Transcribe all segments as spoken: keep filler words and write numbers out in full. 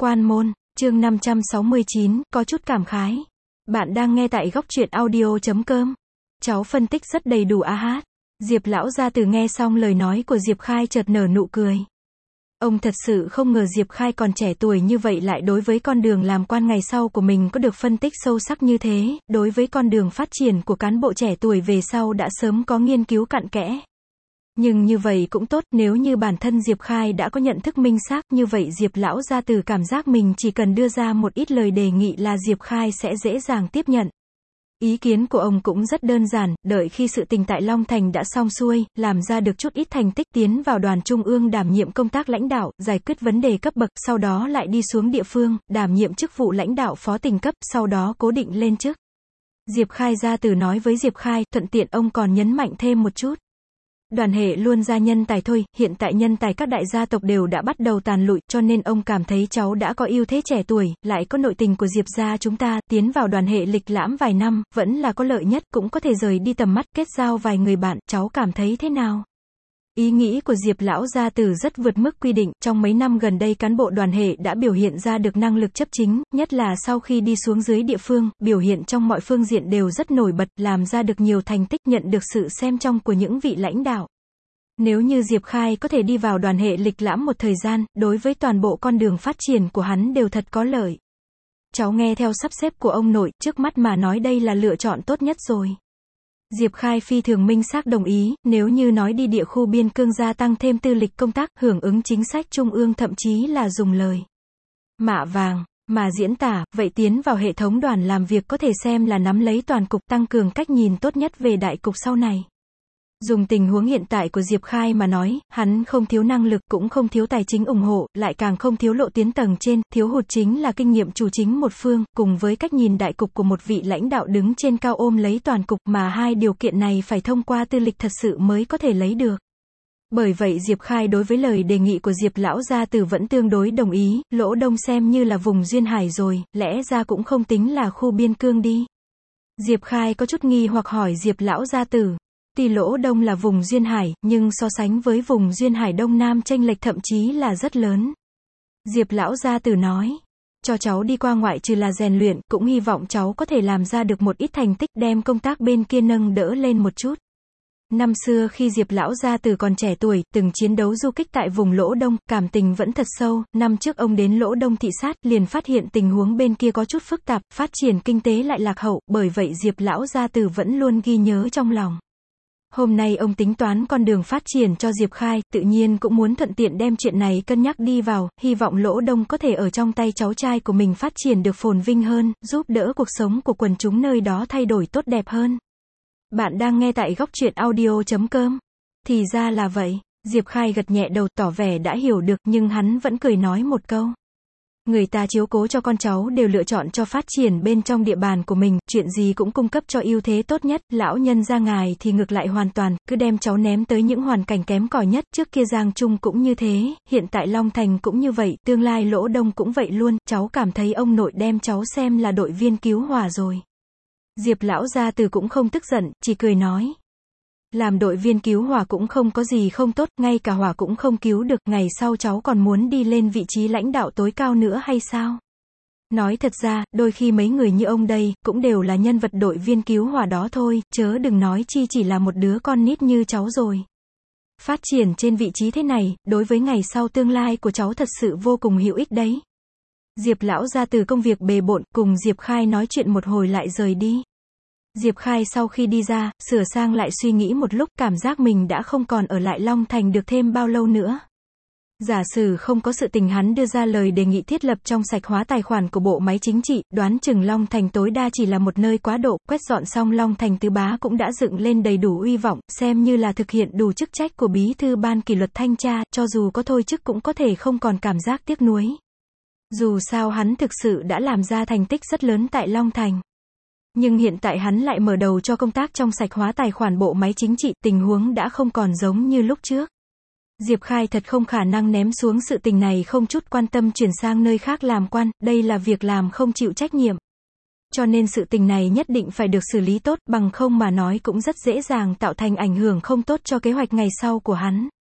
Quan môn, chương năm trăm sáu mươi chín, có chút cảm khái. Bạn đang nghe tại góc truyện audio chấm com. Cháu phân tích rất đầy đủ a hát. Diệp lão gia từ nghe xong lời nói của Diệp Khai chợt nở nụ cười. Ông thật sự không ngờ Diệp Khai còn trẻ tuổi như vậy lại đối với con đường làm quan ngày sau của mình có được phân tích sâu sắc như thế, đối với con đường phát triển của cán bộ trẻ tuổi về sau đã sớm có nghiên cứu cặn kẽ. Nhưng như vậy cũng tốt, nếu như bản thân Diệp Khai đã có nhận thức minh xác, như vậy Diệp lão gia từ cảm giác mình chỉ cần đưa ra một ít lời đề nghị là Diệp Khai sẽ dễ dàng tiếp nhận. Ý kiến của ông cũng rất đơn giản, đợi khi sự tình tại Long Thành đã xong xuôi, làm ra được chút ít thành tích tiến vào đoàn trung ương đảm nhiệm công tác lãnh đạo, giải quyết vấn đề cấp bậc, sau đó lại đi xuống địa phương, đảm nhiệm chức vụ lãnh đạo phó tỉnh cấp, sau đó cố định lên chức. Diệp Khai gia từ nói với Diệp Khai, thuận tiện ông còn nhấn mạnh thêm một chút. Đoàn hệ luôn ra nhân tài thôi, hiện tại nhân tài các đại gia tộc đều đã bắt đầu tàn lụi, cho nên ông cảm thấy cháu đã có ưu thế trẻ tuổi, lại có nội tình của Diệp gia chúng ta, tiến vào đoàn hệ lịch lãm vài năm, vẫn là có lợi nhất, cũng có thể rời đi tầm mắt, kết giao vài người bạn, cháu cảm thấy thế nào? Ý nghĩ của Diệp lão gia từ rất vượt mức quy định, trong mấy năm gần đây cán bộ đoàn hệ đã biểu hiện ra được năng lực chấp chính, nhất là sau khi đi xuống dưới địa phương, biểu hiện trong mọi phương diện đều rất nổi bật, làm ra được nhiều thành tích, nhận được sự xem trọng của những vị lãnh đạo. Nếu như Diệp Khai có thể đi vào đoàn hệ lịch lãm một thời gian, đối với toàn bộ con đường phát triển của hắn đều thật có lợi. Cháu nghe theo sắp xếp của ông nội, trước mắt mà nói đây là lựa chọn tốt nhất rồi. Diệp Khai phi thường minh xác đồng ý, nếu như nói đi địa khu biên cương gia tăng thêm tư lịch công tác, hưởng ứng chính sách trung ương thậm chí là dùng lời mạ vàng mà diễn tả, vậy tiến vào hệ thống đoàn làm việc có thể xem là nắm lấy toàn cục, tăng cường cách nhìn tốt nhất về đại cục sau này. Dùng tình huống hiện tại của Diệp Khai mà nói, hắn không thiếu năng lực, cũng không thiếu tài chính ủng hộ, lại càng không thiếu lộ tiến tầng trên, thiếu hụt chính là kinh nghiệm chủ chính một phương, cùng với cách nhìn đại cục của một vị lãnh đạo đứng trên cao ôm lấy toàn cục, mà hai điều kiện này phải thông qua tư lịch thật sự mới có thể lấy được. Bởi vậy Diệp Khai đối với lời đề nghị của Diệp lão gia từ vẫn tương đối đồng ý, Lỗ Đông xem như là vùng duyên hải rồi, lẽ ra cũng không tính là khu biên cương đi. Diệp Khai có chút nghi hoặc hỏi Diệp lão gia từ. Tuy Lỗ Đông là vùng duyên hải, nhưng so sánh với vùng duyên hải đông nam chênh lệch thậm chí là rất lớn. Diệp lão gia từ nói, cho cháu đi qua ngoại trừ là rèn luyện, cũng hy vọng cháu có thể làm ra được một ít thành tích, đem công tác bên kia nâng đỡ lên một chút. Năm xưa khi Diệp lão gia từ còn trẻ tuổi, từng chiến đấu du kích tại vùng Lỗ Đông, cảm tình vẫn thật sâu, năm trước ông đến Lỗ Đông thị sát, liền phát hiện tình huống bên kia có chút phức tạp, phát triển kinh tế lại lạc hậu, bởi vậy Diệp lão gia từ vẫn luôn ghi nhớ trong lòng. Hôm nay ông tính toán con đường phát triển cho Diệp Khai, tự nhiên cũng muốn thuận tiện đem chuyện này cân nhắc đi vào, hy vọng Lỗ Đông có thể ở trong tay cháu trai của mình phát triển được phồn vinh hơn, giúp đỡ cuộc sống của quần chúng nơi đó thay đổi tốt đẹp hơn. Bạn đang nghe tại góc truyện audio chấm com. Thì ra là vậy, Diệp Khai gật nhẹ đầu tỏ vẻ đã hiểu được, nhưng hắn vẫn cười nói một câu. Người ta chiếu cố cho con cháu đều lựa chọn cho phát triển bên trong địa bàn của mình, chuyện gì cũng cung cấp cho ưu thế tốt nhất, lão nhân gia ngài thì ngược lại hoàn toàn, cứ đem cháu ném tới những hoàn cảnh kém cỏi nhất, trước kia Giang Trung cũng như thế, hiện tại Long Thành cũng như vậy, tương lai Lỗ Đông cũng vậy luôn, cháu cảm thấy ông nội đem cháu xem là đội viên cứu hỏa rồi. Diệp lão gia từ cũng không tức giận, chỉ cười nói. Làm đội viên cứu hỏa cũng không có gì không tốt, ngay cả hỏa cũng không cứu được, ngày sau cháu còn muốn đi lên vị trí lãnh đạo tối cao nữa hay sao? Nói thật ra, đôi khi mấy người như ông đây, cũng đều là nhân vật đội viên cứu hỏa đó thôi, chớ đừng nói chi chỉ là một đứa con nít như cháu rồi. Phát triển trên vị trí thế này, đối với ngày sau tương lai của cháu thật sự vô cùng hữu ích đấy. Diệp lão gia từ công việc bề bộn, cùng Diệp Khai nói chuyện một hồi lại rời đi. Diệp Khai sau khi đi ra, sửa sang lại suy nghĩ một lúc, cảm giác mình đã không còn ở lại Long Thành được thêm bao lâu nữa. Giả sử không có sự tình hắn đưa ra lời đề nghị thiết lập trong sạch hóa tài khoản của bộ máy chính trị, đoán chừng Long Thành tối đa chỉ là một nơi quá độ, quét dọn xong Long Thành tứ bá cũng đã dựng lên đầy đủ uy vọng, xem như là thực hiện đủ chức trách của bí thư ban kỷ luật thanh tra, cho dù có thôi chức cũng có thể không còn cảm giác tiếc nuối. Dù sao hắn thực sự đã làm ra thành tích rất lớn tại Long Thành. Nhưng hiện tại hắn lại mở đầu cho công tác trong sạch hóa tài khoản bộ máy chính trị, tình huống đã không còn giống như lúc trước. Diệp Khai thật không khả năng ném xuống sự tình này không chút quan tâm chuyển sang nơi khác làm quan, đây là việc làm không chịu trách nhiệm. Cho nên sự tình này nhất định phải được xử lý tốt, bằng không mà nói cũng rất dễ dàng tạo thành ảnh hưởng không tốt cho kế hoạch ngày sau của hắn.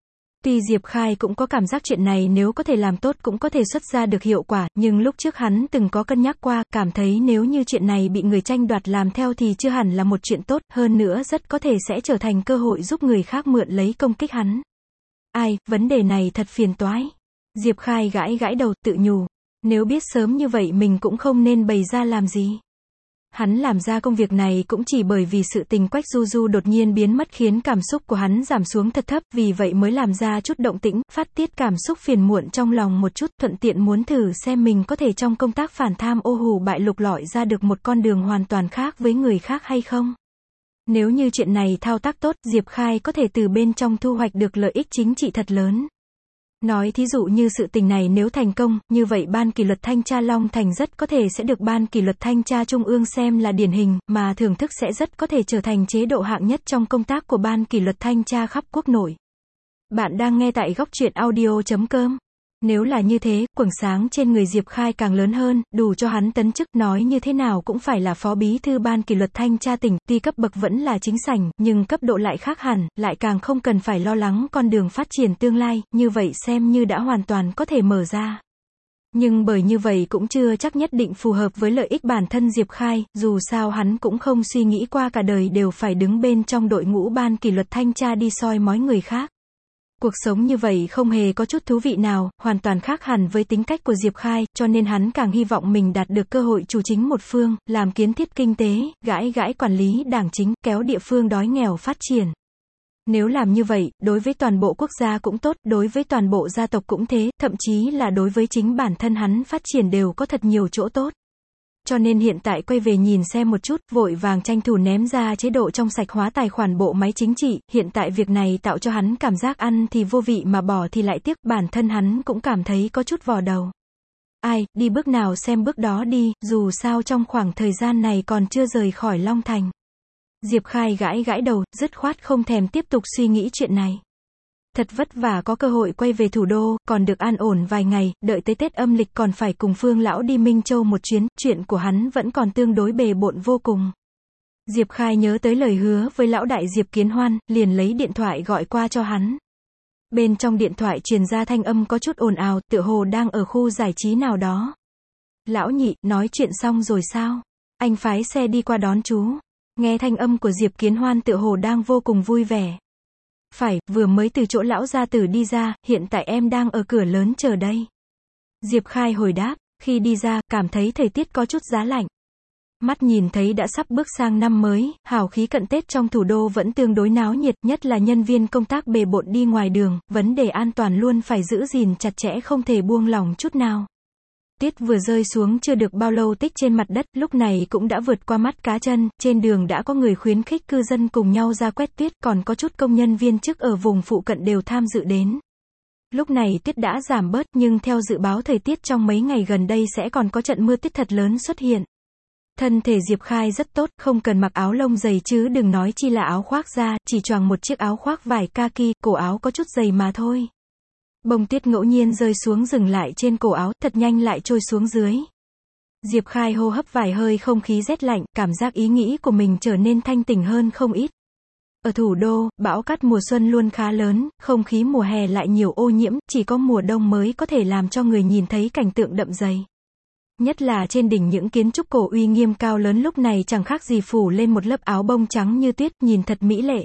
Tuy Diệp Khai cũng có cảm giác chuyện này nếu có thể làm tốt cũng có thể xuất ra được hiệu quả, nhưng lúc trước hắn từng có cân nhắc qua, cảm thấy nếu như chuyện này bị người tranh đoạt làm theo thì chưa hẳn là một chuyện tốt, hơn nữa rất có thể sẽ trở thành cơ hội giúp người khác mượn lấy công kích hắn. Ai, vấn đề này thật phiền toái. Diệp Khai gãi gãi đầu, tự nhủ, nếu biết sớm như vậy mình cũng không nên bày ra làm gì. Hắn làm ra công việc này cũng chỉ bởi vì sự tình Quách Du Du đột nhiên biến mất khiến cảm xúc của hắn giảm xuống thật thấp, vì vậy mới làm ra chút động tĩnh, phát tiết cảm xúc phiền muộn trong lòng một chút, thuận tiện muốn thử xem mình có thể trong công tác phản tham ô hù bại lục lọi ra được một con đường hoàn toàn khác với người khác hay không. Nếu như chuyện này thao tác tốt, Diệp Khai có thể từ bên trong thu hoạch được lợi ích chính trị thật lớn. Nói thí dụ như sự tình này nếu thành công, như vậy Ban kỷ luật thanh tra Long Thành rất có thể sẽ được Ban kỷ luật thanh tra Trung ương xem là điển hình, mà thưởng thức sẽ rất có thể trở thành chế độ hạng nhất trong công tác của Ban kỷ luật thanh tra khắp quốc nội. Bạn đang nghe tại góc truyện audio chấm com. Nếu là như thế, quầng sáng trên người Diệp Khai càng lớn hơn, đủ cho hắn tấn chức, nói như thế nào cũng phải là phó bí thư Ban kỷ luật thanh tra tỉnh, tuy cấp bậc vẫn là chính sảnh, nhưng cấp độ lại khác hẳn, lại càng không cần phải lo lắng con đường phát triển tương lai, như vậy xem như đã hoàn toàn có thể mở ra. Nhưng bởi như vậy cũng chưa chắc nhất định phù hợp với lợi ích bản thân Diệp Khai, dù sao hắn cũng không suy nghĩ qua cả đời đều phải đứng bên trong đội ngũ Ban kỷ luật thanh tra đi soi mói người khác. Cuộc sống như vậy không hề có chút thú vị nào, hoàn toàn khác hẳn với tính cách của Diệp Khai, cho nên hắn càng hy vọng mình đạt được cơ hội chủ chính một phương, làm kiến thiết kinh tế, gãi gãi quản lý đảng chính, kéo địa phương đói nghèo phát triển. Nếu làm như vậy, đối với toàn bộ quốc gia cũng tốt, đối với toàn bộ gia tộc cũng thế, thậm chí là đối với chính bản thân hắn phát triển đều có thật nhiều chỗ tốt. Cho nên hiện tại quay về nhìn xem một chút, vội vàng tranh thủ ném ra chế độ trong sạch hóa tài khoản bộ máy chính trị, hiện tại việc này tạo cho hắn cảm giác ăn thì vô vị mà bỏ thì lại tiếc, bản thân hắn cũng cảm thấy có chút vò đầu. Ai, đi bước nào xem bước đó đi, dù sao trong khoảng thời gian này còn chưa rời khỏi Long Thành. Diệp Khai gãi gãi đầu, dứt khoát không thèm tiếp tục suy nghĩ chuyện này. Thật vất vả có cơ hội quay về thủ đô, còn được an ổn vài ngày, đợi tới Tết âm lịch còn phải cùng Phương lão đi Minh Châu một chuyến, chuyện của hắn vẫn còn tương đối bề bộn vô cùng. Diệp Khai nhớ tới lời hứa với lão đại Diệp Kiến Hoan, liền lấy điện thoại gọi qua cho hắn. Bên trong điện thoại truyền ra thanh âm có chút ồn ào, tựa hồ đang ở khu giải trí nào đó. Lão nhị, nói chuyện xong rồi sao? Anh phái xe đi qua đón chú. Nghe thanh âm của Diệp Kiến Hoan tựa hồ đang vô cùng vui vẻ. Phải, vừa mới từ chỗ lão gia tử đi ra, hiện tại em đang ở cửa lớn chờ đây. Diệp Khai hồi đáp, khi đi ra, cảm thấy thời tiết có chút giá lạnh. Mắt nhìn thấy đã sắp bước sang năm mới, hào khí cận Tết trong thủ đô vẫn tương đối náo nhiệt, nhất là nhân viên công tác bề bộn đi ngoài đường, vấn đề an toàn luôn phải giữ gìn chặt chẽ không thể buông lỏng chút nào. Tuyết vừa rơi xuống chưa được bao lâu tích trên mặt đất, lúc này cũng đã vượt qua mắt cá chân, trên đường đã có người khuyến khích cư dân cùng nhau ra quét tuyết, còn có chút công nhân viên chức ở vùng phụ cận đều tham dự đến. Lúc này tuyết đã giảm bớt, nhưng theo dự báo thời tiết trong mấy ngày gần đây sẽ còn có trận mưa tuyết thật lớn xuất hiện. Thân thể Diệp Khai rất tốt, không cần mặc áo lông dày chứ đừng nói chi là áo khoác da, chỉ choàng một chiếc áo khoác vải kaki, cổ áo có chút dày mà thôi. Bông tuyết ngẫu nhiên rơi xuống dừng lại trên cổ áo, thật nhanh lại trôi xuống dưới. Diệp Khai hô hấp vài hơi không khí rét lạnh, cảm giác ý nghĩ của mình trở nên thanh tỉnh hơn không ít. Ở thủ đô, bão cát mùa xuân luôn khá lớn, không khí mùa hè lại nhiều ô nhiễm, chỉ có mùa đông mới có thể làm cho người nhìn thấy cảnh tượng đậm dày. Nhất là trên đỉnh những kiến trúc cổ uy nghiêm cao lớn lúc này chẳng khác gì phủ lên một lớp áo bông trắng như tuyết, nhìn thật mỹ lệ.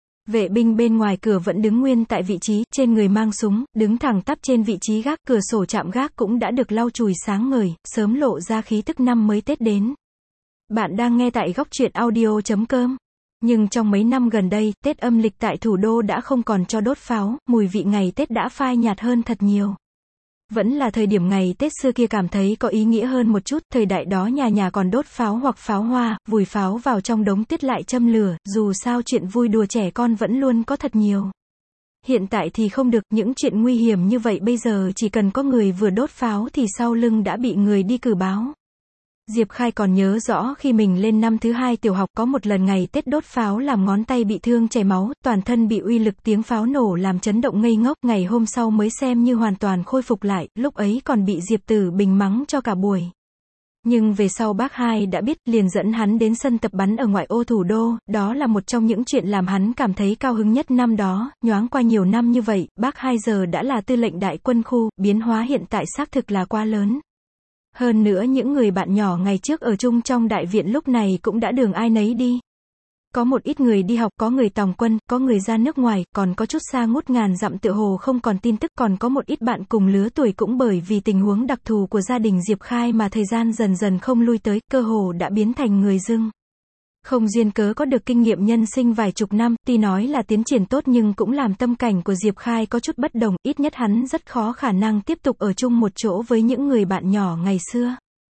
Vệ binh bên ngoài cửa vẫn đứng nguyên tại vị trí, trên người mang súng, đứng thẳng tắp trên vị trí gác, cửa sổ chạm gác cũng đã được lau chùi sáng ngời, sớm lộ ra khí tức năm mới Tết đến. Bạn đang nghe tại góc truyện audio chấm com. Nhưng trong mấy năm gần đây, Tết âm lịch tại thủ đô đã không còn cho đốt pháo, mùi vị ngày Tết đã phai nhạt hơn thật nhiều. Vẫn là thời điểm ngày Tết xưa kia cảm thấy có ý nghĩa hơn một chút, thời đại đó nhà nhà còn đốt pháo hoặc pháo hoa, vùi pháo vào trong đống tuyết lại châm lửa, dù sao chuyện vui đùa trẻ con vẫn luôn có thật nhiều. Hiện tại thì không được, những chuyện nguy hiểm như vậy bây giờ chỉ cần có người vừa đốt pháo thì sau lưng đã bị người đi cử báo. Diệp Khai còn nhớ rõ khi mình lên năm thứ hai tiểu học có một lần ngày Tết đốt pháo làm ngón tay bị thương chảy máu, toàn thân bị uy lực tiếng pháo nổ làm chấn động ngây ngốc, ngày hôm sau mới xem như hoàn toàn khôi phục lại, lúc ấy còn bị Diệp Tử Bình mắng cho cả buổi. Nhưng về sau bác hai đã biết, liền dẫn hắn đến sân tập bắn ở ngoại ô thủ đô, đó là một trong những chuyện làm hắn cảm thấy cao hứng nhất năm đó, nhoáng qua nhiều năm như vậy, bác hai giờ đã là tư lệnh đại quân khu, biến hóa hiện tại xác thực là quá lớn. Hơn nữa những người bạn nhỏ ngày trước ở chung trong đại viện lúc này cũng đã đường ai nấy đi. Có một ít người đi học, có người tòng quân, có người ra nước ngoài, còn có chút xa ngút ngàn dặm tựa hồ không còn tin tức, còn có một ít bạn cùng lứa tuổi cũng bởi vì tình huống đặc thù của gia đình Diệp Khai mà thời gian dần dần không lui tới, cơ hồ đã biến thành người dưng. Không duyên cớ có được kinh nghiệm nhân sinh vài chục năm, tuy nói là tiến triển tốt nhưng cũng làm tâm cảnh của Diệp Khai có chút bất đồng, ít nhất hắn rất khó khả năng tiếp tục ở chung một chỗ với những người bạn nhỏ ngày xưa.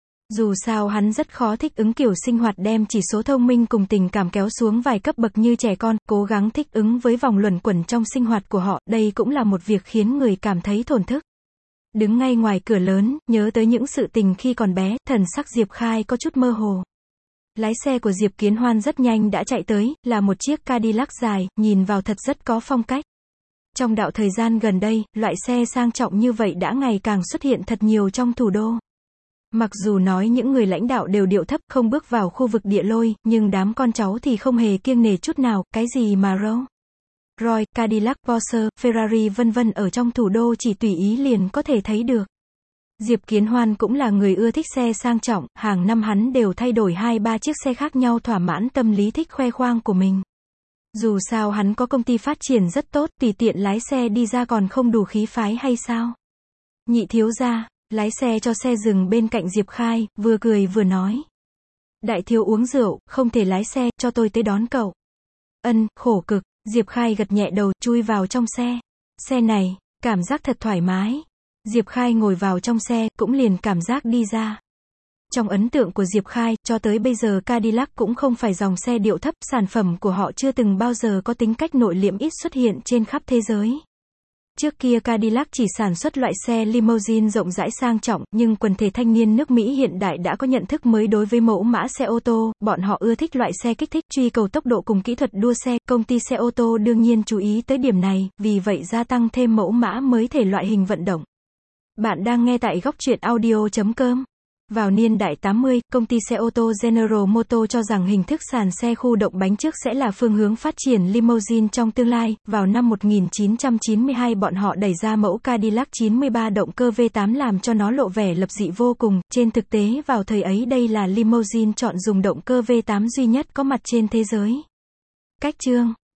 Dù sao hắn rất khó thích ứng kiểu sinh hoạt đem chỉ số thông minh cùng tình cảm kéo xuống vài cấp bậc như trẻ con, cố gắng thích ứng với vòng luẩn quẩn trong sinh hoạt của họ, đây cũng là một việc khiến người cảm thấy thổn thức. Đứng ngay ngoài cửa lớn, nhớ tới những sự tình khi còn bé, thần sắc Diệp Khai có chút mơ hồ. Lái xe của Diệp Kiến Hoan rất nhanh đã chạy tới, là một chiếc Cadillac dài, nhìn vào thật rất có phong cách. Trong đạo thời gian gần đây, loại xe sang trọng như vậy đã ngày càng xuất hiện thật nhiều trong thủ đô. Mặc dù nói những người lãnh đạo đều điệu thấp, không bước vào khu vực địa lôi, nhưng đám con cháu thì không hề kiêng nể chút nào, cái gì mà Rolls Royce, Cadillac, Porsche, Ferrari vân vân ở trong thủ đô chỉ tùy ý liền có thể thấy được. Diệp Kiến Hoan cũng là người ưa thích xe sang trọng, hàng năm hắn đều thay đổi hai ba chiếc xe khác nhau thỏa mãn tâm lý thích khoe khoang của mình. Dù sao hắn có công ty phát triển rất tốt, tùy tiện lái xe đi ra còn không đủ khí phái hay sao? Nhị thiếu gia, lái xe cho xe dừng bên cạnh Diệp Khai, vừa cười vừa nói. Đại thiếu uống rượu, không thể lái xe, cho tôi tới đón cậu. Ân, khổ cực, Diệp Khai gật nhẹ đầu, chui vào trong xe. Xe này, cảm giác thật thoải mái. Diệp Khai ngồi vào trong xe, cũng liền cảm giác đi ra. Trong ấn tượng của Diệp Khai, cho tới bây giờ Cadillac cũng không phải dòng xe điệu thấp, sản phẩm của họ chưa từng bao giờ có tính cách nội liễm ít xuất hiện trên khắp thế giới. Trước kia Cadillac chỉ sản xuất loại xe limousine rộng rãi sang trọng, nhưng quần thể thanh niên nước Mỹ hiện đại đã có nhận thức mới đối với mẫu mã xe ô tô, bọn họ ưa thích loại xe kích thích, truy cầu tốc độ cùng kỹ thuật đua xe, công ty xe ô tô đương nhiên chú ý tới điểm này, vì vậy gia tăng thêm mẫu mã mới thể loại hình vận động. Bạn đang nghe tại góc truyện audio chấm com. Vào niên đại tám mươi, công ty xe ô tô General Motors cho rằng hình thức sàn xe khu động bánh trước sẽ là phương hướng phát triển limousine trong tương lai. Vào năm một nghìn chín trăm chín mươi hai bọn họ đẩy ra mẫu Cadillac chín mươi ba động cơ V tám làm cho nó lộ vẻ lập dị vô cùng. Trên thực tế vào thời ấy đây là limousine chọn dùng động cơ V tám duy nhất có mặt trên thế giới. Cách chương